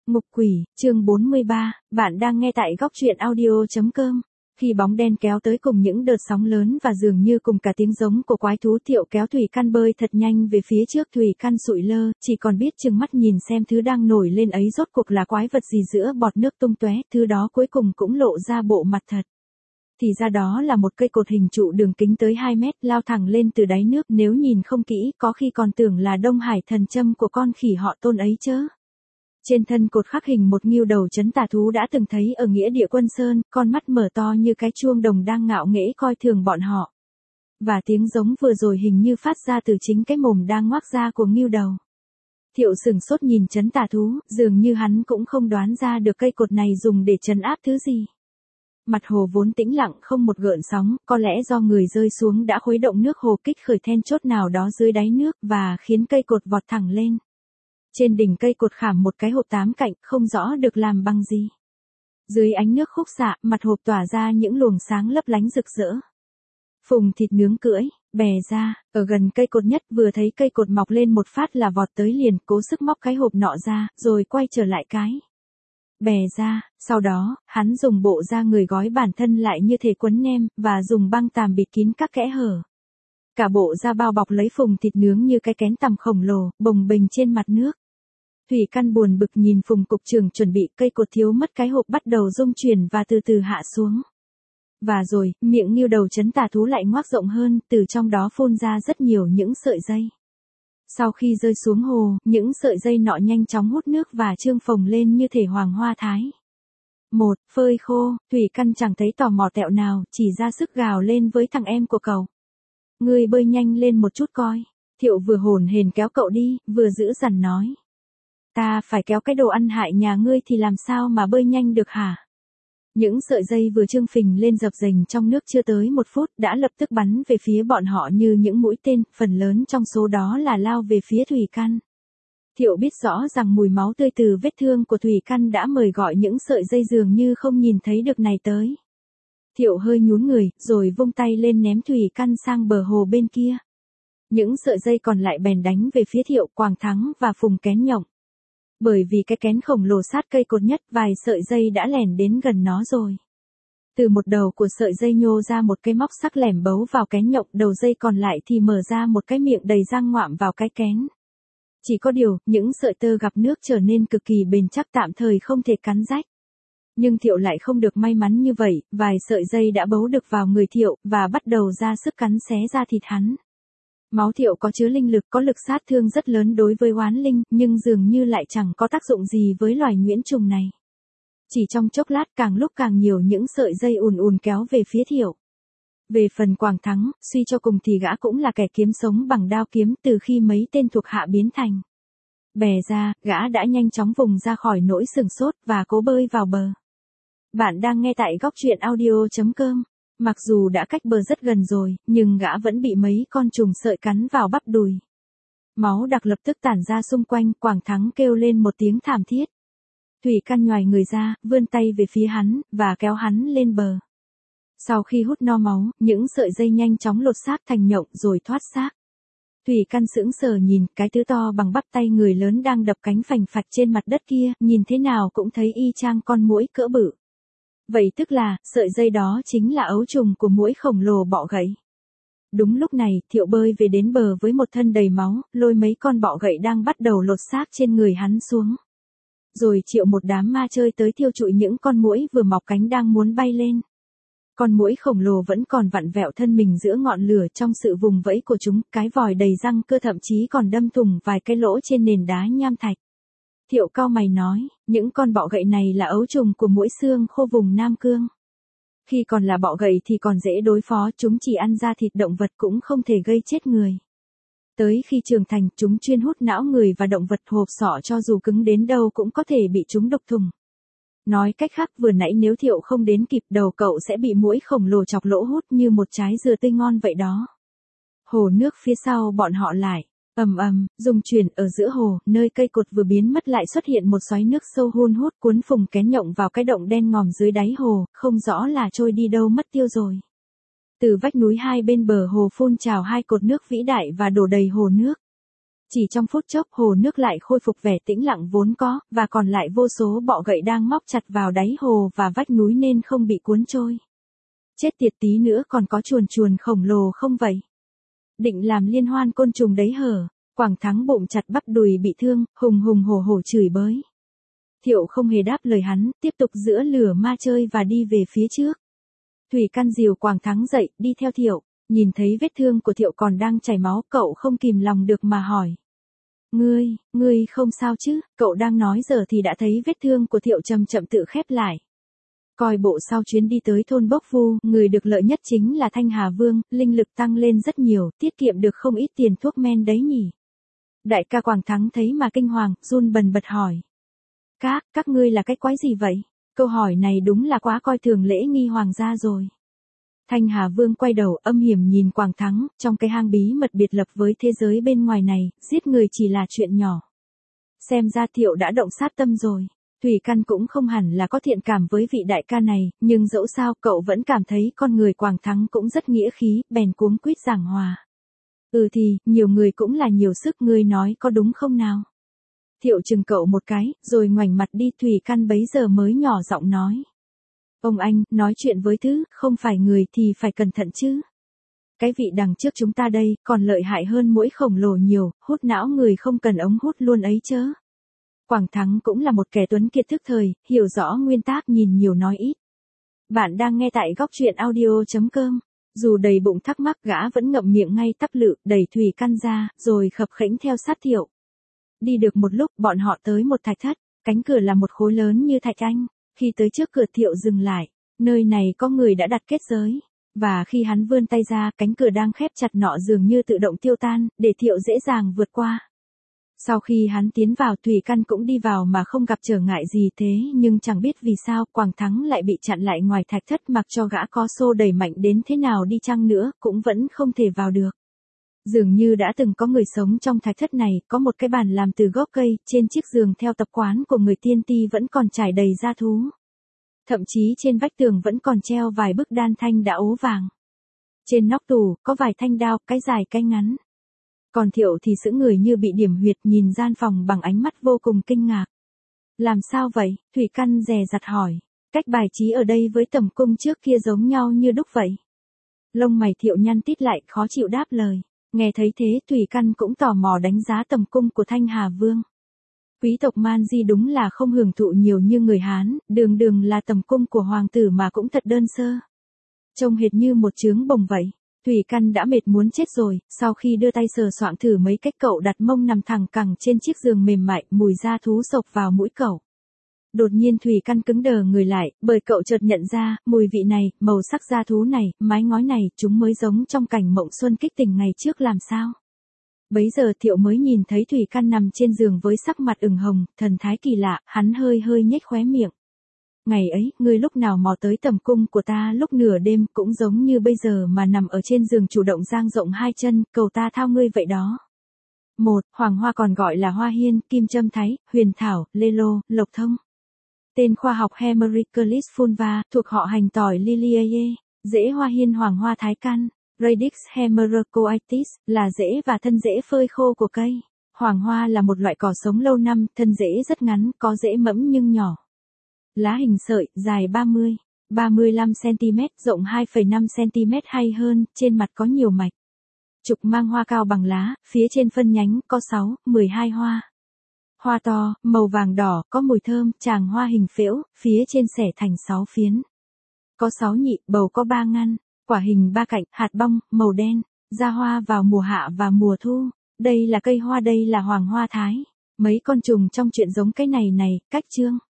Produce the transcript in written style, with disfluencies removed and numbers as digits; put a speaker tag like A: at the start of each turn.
A: Ngục quỷ, chương 43, bạn đang nghe tại góc truyện audio.com. Khi bóng đen kéo tới cùng những đợt sóng lớn và dường như cùng cả tiếng giống của quái thú, Thiệu kéo Thủy Căn bơi thật nhanh về phía trước. Thủy Căn sụi lơ, chỉ còn biết trừng mắt nhìn xem thứ đang nổi lên ấy rốt cuộc là quái vật gì giữa bọt nước tung tóe. Thứ đó cuối cùng cũng lộ ra bộ mặt thật. Thì ra đó là một cây cột hình trụ đường kính tới 2 mét lao thẳng lên từ đáy nước. Nếu nhìn không kỹ, có khi còn tưởng là Đông Hải thần châm của con khỉ họ Tôn ấy chớ. Trên thân cột khắc hình một ngưu đầu trấn tà thú đã từng thấy ở nghĩa địa Quân Sơn, con mắt mở to như cái chuông đồng đang ngạo nghễ coi thường bọn họ. Và tiếng giống vừa rồi hình như phát ra từ chính cái mồm đang ngoác ra của ngưu đầu. Thiệu sửng sốt nhìn trấn tà thú, dường như hắn cũng không đoán ra được cây cột này dùng để trấn áp thứ gì. Mặt hồ vốn tĩnh lặng không một gợn sóng, có lẽ do người rơi xuống đã khuấy động nước hồ kích khởi then chốt nào đó dưới đáy nước và khiến cây cột vọt thẳng lên. Trên đỉnh cây cột khảm một cái hộp 8 cạnh, không rõ được làm bằng gì. Dưới ánh nước khúc xạ, mặt hộp tỏa ra những luồng sáng lấp lánh rực rỡ. Phùng thịt nướng cưỡi, bè ra, ở gần cây cột nhất vừa thấy cây cột mọc lên một phát là vọt tới liền, cố sức móc cái hộp nọ ra, rồi quay trở lại cái bè ra. Sau đó, hắn dùng bộ da người gói bản thân lại như thể quấn nem, và dùng băng tàm bịt kín các kẽ hở. Cả bộ da bao bọc lấy phùng thịt nướng như cái kén tằm khổng lồ, bồng bềnh trên mặt nước. Thủy Căn buồn bực nhìn Phùng cục trưởng chuẩn bị, cây cột thiếu mất cái hộp bắt đầu rung chuyển và từ từ hạ xuống. Và rồi, miệng ngưu đầu trấn tà thú lại ngoác rộng hơn, từ trong đó phun ra rất nhiều những sợi dây. Sau khi rơi xuống hồ, những sợi dây nọ nhanh chóng hút nước và trương phồng lên như thể hoàng hoa thái. Phơi khô. Thủy Căn chẳng thấy tò mò tẹo nào, chỉ ra sức gào lên với thằng em của cậu. Ngươi bơi nhanh lên một chút coi. Thiệu vừa hồn hển kéo cậu đi, vừa giữ dằn nói. Ta phải kéo cái đồ ăn hại nhà ngươi thì làm sao mà bơi nhanh được hả? Những sợi dây vừa trương phình lên dập dềnh trong nước chưa tới 1 phút đã lập tức bắn về phía bọn họ như những mũi tên, phần lớn trong số đó là lao về phía Thủy Căn. Thiệu biết rõ rằng mùi máu tươi từ vết thương của Thủy Căn đã mời gọi những sợi dây dường như không nhìn thấy được này tới. Thiệu hơi nhún người, rồi vung tay lên ném Thủy Căn sang bờ hồ bên kia. Những sợi dây còn lại bèn đánh về phía Thiệu, Quảng Thắng và Phùng Kén Nhộng. Bởi vì cái kén khổng lồ sát cây cột nhất, vài sợi dây đã lèn đến gần nó rồi. Từ một đầu của sợi dây nhô ra một cái móc sắc lẻm bấu vào kén nhộng, đầu dây còn lại thì mở ra một cái miệng đầy răng ngoạm vào cái kén. Chỉ có điều, những sợi tơ gặp nước trở nên cực kỳ bền chắc, tạm thời không thể cắn rách. Nhưng Thiệu lại không được may mắn như vậy, vài sợi dây đã bấu được vào người Thiệu, và bắt đầu ra sức cắn xé da thịt hắn. Máu Thiệu có chứa linh lực, có lực sát thương rất lớn đối với oán linh, nhưng dường như lại chẳng có tác dụng gì với loài nhuyễn trùng này. Chỉ trong chốc lát càng lúc càng nhiều những sợi dây ùn ùn kéo về phía Thiệu. Về phần Quảng Thắng, suy cho cùng thì gã cũng là kẻ kiếm sống bằng đao kiếm từ khi mấy tên thuộc hạ biến thành bè ra, gã đã nhanh chóng vùng ra khỏi nỗi sửng sốt và cố bơi vào bờ. Bạn đang nghe tại góc truyện audio.com. Mặc dù đã cách bờ rất gần rồi, nhưng gã vẫn bị mấy con trùng sợi cắn vào bắp đùi. Máu đặc lập tức tản ra xung quanh, Quảng Thắng kêu lên một tiếng thảm thiết. Thủy Căn nhoài người ra, vươn tay về phía hắn, và kéo hắn lên bờ. Sau khi hút no máu, những sợi dây nhanh chóng lột xác thành nhộng rồi thoát xác. Thủy Căn sững sờ nhìn cái thứ to bằng bắp tay người lớn đang đập cánh phành phạch trên mặt đất kia, nhìn thế nào cũng thấy y chang con muỗi cỡ bự. Vậy tức là, sợi dây đó chính là ấu trùng của muỗi khổng lồ bọ gậy. Đúng lúc này, Thiệu bơi về đến bờ với một thân đầy máu, lôi mấy con bọ gậy đang bắt đầu lột xác trên người hắn xuống. Rồi triệu một đám ma chơi tới thiêu trụi những con muỗi vừa mọc cánh đang muốn bay lên. Con muỗi khổng lồ vẫn còn vặn vẹo thân mình giữa ngọn lửa, trong sự vùng vẫy của chúng, cái vòi đầy răng cưa thậm chí còn đâm thủng vài cái lỗ trên nền đá nham thạch. Thiệu cau mày nói, những con bọ gậy này là ấu trùng của muỗi xương khô vùng Nam Cương. Khi còn là bọ gậy thì còn dễ đối phó, chúng chỉ ăn da thịt động vật cũng không thể gây chết người. Tới khi trưởng thành, chúng chuyên hút não người và động vật, hộp sọ cho dù cứng đến đâu cũng có thể bị chúng đục thủng. Nói cách khác, vừa nãy nếu Thiệu không đến kịp, đầu cậu sẽ bị muỗi khổng lồ chọc lỗ hút như một trái dừa tươi ngon vậy đó. Hồ nước phía sau bọn họ lại rung chuyển, ở giữa hồ, nơi cây cột vừa biến mất lại xuất hiện một xoáy nước sâu hun hút cuốn Phùng Kén Nhộng vào cái động đen ngòm dưới đáy hồ, không rõ là trôi đi đâu mất tiêu rồi. Từ vách núi hai bên bờ hồ phun trào 2 cột nước vĩ đại và đổ đầy hồ nước. Chỉ trong phút chốc hồ nước lại khôi phục vẻ tĩnh lặng vốn có, và còn lại vô số bọ gậy đang móc chặt vào đáy hồ và vách núi nên không bị cuốn trôi. Chết tiệt, tí nữa còn có chuồn chuồn khổng lồ không vậy? Định làm liên hoan côn trùng đấy hở? Quảng Thắng bụng chặt bắp đùi bị thương, hùng hùng hổ hổ chửi bới. Thiệu không hề đáp lời hắn, tiếp tục giữa lửa ma chơi và đi về phía trước. Thủy Căn dìu Quảng Thắng dậy, đi theo Thiệu, nhìn thấy vết thương của Thiệu còn đang chảy máu, cậu không kìm lòng được mà hỏi. Ngươi không sao chứ? Cậu đang nói giờ thì đã thấy vết thương của Thiệu chậm chậm tự khép lại. Coi bộ sau chuyến đi tới thôn Bốc Vu, người được lợi nhất chính là Thanh Hà Vương, linh lực tăng lên rất nhiều, tiết kiệm được không ít tiền thuốc men đấy nhỉ. Đại ca Quảng Thắng thấy mà kinh hoàng, run bần bật hỏi. Các ngươi là cái quái gì vậy? Câu hỏi này đúng là quá coi thường lễ nghi hoàng gia rồi. Thanh Hà Vương quay đầu âm hiểm nhìn Quảng Thắng, trong cái hang bí mật biệt lập với thế giới bên ngoài này, giết người chỉ là chuyện nhỏ. Xem ra Thiệu đã động sát tâm rồi. Thủy Căn cũng không hẳn là có thiện cảm với vị đại ca này, nhưng dẫu sao cậu vẫn cảm thấy con người Quảng Thắng cũng rất nghĩa khí, bèn cuống quýt giảng hòa. Thì, nhiều người cũng là nhiều sức, ngươi nói có đúng không nào? Thiệu chừng cậu một cái, rồi ngoảnh mặt đi. Thủy Căn bấy giờ mới nhỏ giọng nói. Ông anh, nói chuyện với thứ, không phải người thì phải cẩn thận chứ. Cái vị đằng trước chúng ta đây, còn lợi hại hơn muỗi khổng lồ nhiều, hút não người không cần ống hút luôn ấy chớ. Quảng Thắng cũng là một kẻ tuấn kiệt thức thời, hiểu rõ nguyên tắc nhìn nhiều nói ít. Bạn đang nghe tại góc truyện audio.com. Dù đầy bụng thắc mắc, gã vẫn ngậm miệng ngay tắp lự, đẩy Thủy Căn ra, rồi khập khểnh theo sát Thiệu. Đi được một lúc, bọn họ tới một thạch thất, cánh cửa là một khối lớn như thạch anh. Khi tới trước cửa, Thiệu dừng lại, nơi này có người đã đặt kết giới. Và khi hắn vươn tay ra, cánh cửa đang khép chặt nọ dường như tự động tiêu tan, để Thiệu dễ dàng vượt qua. Sau khi hắn tiến vào, Thủy Căn cũng đi vào mà không gặp trở ngại gì, thế nhưng chẳng biết vì sao Quảng Thắng lại bị chặn lại ngoài thạch thất, mặc cho gã có xô đẩy mạnh đến thế nào đi chăng nữa, cũng vẫn không thể vào được. Dường như đã từng có người sống trong thạch thất này, có một cái bàn làm từ gốc cây, trên chiếc giường theo tập quán của người tiên ti vẫn còn trải đầy da thú. Thậm chí trên vách tường vẫn còn treo vài bức đan thanh đã ố vàng. Trên nóc tủ, có vài thanh đao, cái dài cái ngắn. Còn Thiệu thì sững người như bị điểm huyệt, nhìn gian phòng bằng ánh mắt vô cùng kinh ngạc. Làm sao vậy? Thủy Căn dè dặt hỏi. Cách bài trí ở đây với tầm cung trước kia giống nhau như đúc vậy. Lông mày Thiệu nhăn tít lại, khó chịu đáp lời. Nghe thấy thế, Thủy Căn cũng tò mò đánh giá tầm cung của Thanh Hà Vương. Quý tộc Man Di đúng là không hưởng thụ nhiều như người Hán, đường đường là tầm cung của hoàng tử mà cũng thật đơn sơ. Trông hệt như một trướng bồng vậy. Thủy Căn đã mệt muốn chết rồi, sau khi đưa tay sờ soạng thử mấy cách, cậu đặt mông nằm thẳng cẳng trên chiếc giường mềm mại, mùi da thú xộc vào mũi cậu. Đột nhiên Thủy Căn cứng đờ người lại, bởi cậu chợt nhận ra, mùi vị này, màu sắc da thú này, mái ngói này, chúng mới giống trong cảnh mộng xuân kích tình ngày trước làm sao. Bấy giờ Thiệu mới nhìn thấy Thủy Căn nằm trên giường với sắc mặt ửng hồng, thần thái kỳ lạ, hắn hơi nhếch khóe miệng. Ngày ấy, ngươi lúc nào mò tới tầm cung của ta lúc nửa đêm, cũng giống như bây giờ mà nằm ở trên giường chủ động dang rộng hai chân, cầu ta thao ngươi vậy đó. Hoàng hoa còn gọi là hoa hiên, kim châm thái, huyền thảo, lê lô, lộc thông. Tên khoa học Hemericus fulva, thuộc họ hành tỏi Liliaceae, rễ hoa hiên hoàng hoa thái căn. Radix Hemericoides, là rễ và thân rễ phơi khô của cây. Hoàng hoa là một loại cỏ sống lâu năm, thân rễ rất ngắn, có rễ mẫm nhưng nhỏ. Lá hình sợi, dài 35 cm, rộng 2,5 cm hay hơn, trên mặt có nhiều mạch. Trục mang hoa cao bằng lá, phía trên phân nhánh có 12 hoa. Hoa to, màu vàng đỏ, có mùi thơm, tràng hoa hình phễu, phía trên xẻ thành 6 phiến. Có 6 nhị, bầu có 3 ngăn. Quả hình 3 cạnh, hạt bong, màu đen, ra hoa vào mùa hạ và mùa thu. Đây là cây hoa, đây là hoàng hoa thái. Mấy con trùng trong chuyện giống cái này, cách chương.